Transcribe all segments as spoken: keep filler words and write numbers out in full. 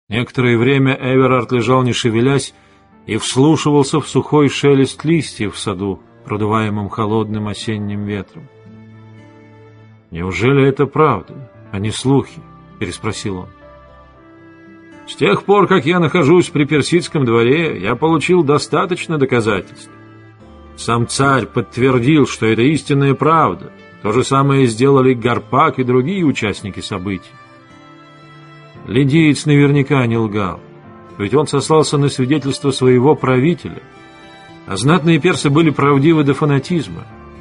Некоторое время Эверард лежал не шевелясь и вслушивался в сухой шелест листьев в саду, продуваемым холодным осенним ветром. «Неужели это правда, а не слухи?» — переспросил он. «С тех пор, как я нахожусь при персидском дворе, я получил достаточно доказательств. Сам царь подтвердил, что это истинная правда. То же самое сделали Гарпак и другие участники событий. Лидиец наверняка не лгал, ведь он сослался на свидетельство своего правителя, а знатные персы были правдивы до фанатизма.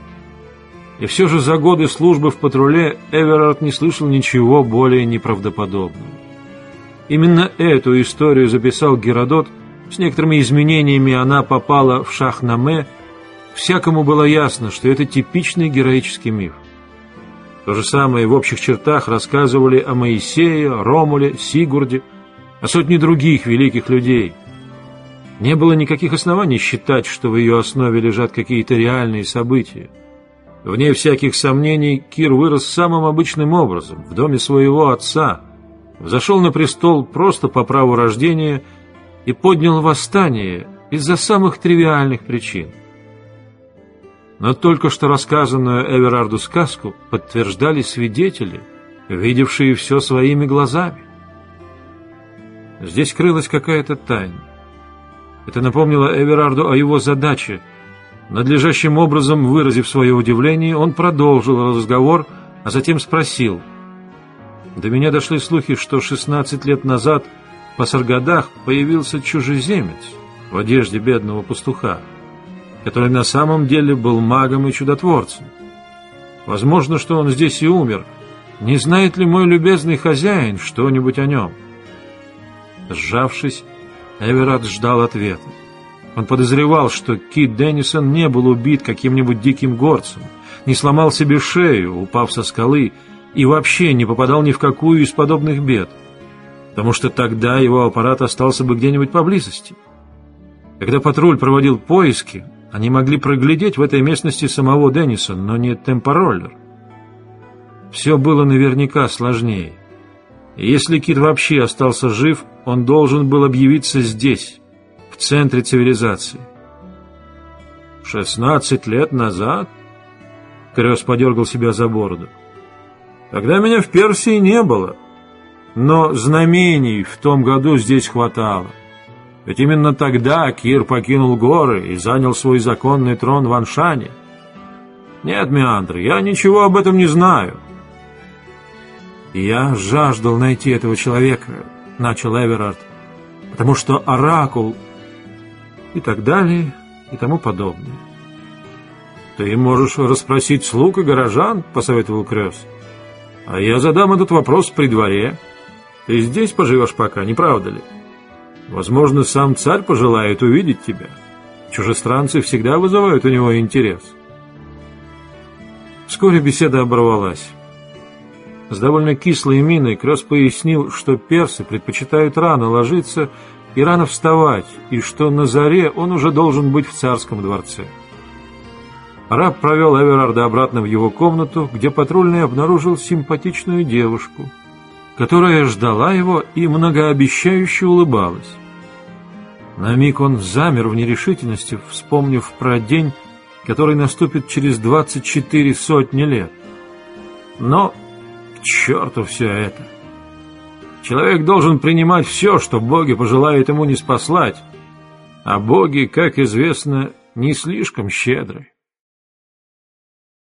И все же за годы службы в патруле Эверард не слышал ничего более неправдоподобного. Именно эту историю записал Геродот, с некоторыми изменениями она попала в Шахнаме. Всякому было ясно, что это типичный героический миф. То же самое в общих чертах рассказывали о Моисее, Ромуле, Сигурде, о сотне других великих людей. Не было никаких оснований считать, что в ее основе лежат какие-то реальные события. Вне всяких сомнений, Кир вырос самым обычным образом, в доме своего отца, взошел на престол просто по праву рождения и поднял восстание из-за самых тривиальных причин. Но только что рассказанную Эверарду сказку подтверждали свидетели, видевшие все своими глазами. Здесь крылась какая-то тайна. Это напомнило Эверарду о его задаче. Надлежащим образом выразив свое удивление, он продолжил разговор, а затем спросил: «До меня дошли слухи, что шестнадцать лет назад в Саргадах появился чужеземец в одежде бедного пастуха, который на самом деле был магом и чудотворцем. Возможно, что он здесь и умер. Не знает ли мой любезный хозяин что-нибудь о нем?» Сжавшись, Эверард ждал ответа. Он подозревал, что Кит Деннисон не был убит каким-нибудь диким горцем, не сломал себе шею, упав со скалы, и вообще не попадал ни в какую из подобных бед, потому что тогда его аппарат остался бы где-нибудь поблизости. Когда патруль проводил поиски, они могли проглядеть в этой местности самого Деннисона, но не темпороллер. Все было наверняка сложнее. И если Кит вообще остался жив, он должен был объявиться здесь, в центре цивилизации. «Шестнадцать лет назад?» Крёс подергал себя за бороду. «Тогда меня в Персии не было, но знамений в том году здесь хватало. Ведь именно тогда Кир покинул горы и занял свой законный трон в Аншане. Нет, Меандр, я ничего об этом не знаю». «Я жаждал найти этого человека», — начал Эверард, «потому что оракул...» и так далее, и тому подобное. «Ты можешь расспросить слуг и горожан», — посоветовал Крёс. «А я задам этот вопрос при дворе. Ты здесь поживешь пока, не правда ли? Возможно, сам царь пожелает увидеть тебя. Чужестранцы всегда вызывают у него интерес». Вскоре беседа оборвалась. С довольно кислой миной Крёс пояснил, что персы предпочитают рано ложиться и рано вставать, и что на заре он уже должен быть в царском дворце. Раб провел Эверарда обратно в его комнату, где патрульный обнаружил симпатичную девушку, которая ждала его и многообещающе улыбалась. На миг он замер в нерешительности, вспомнив про день, который наступит через двадцать четыре сотни лет. Но к черту все это! Человек должен принимать все, что боги пожелают ему ниспослать, а боги, как известно, не слишком щедры.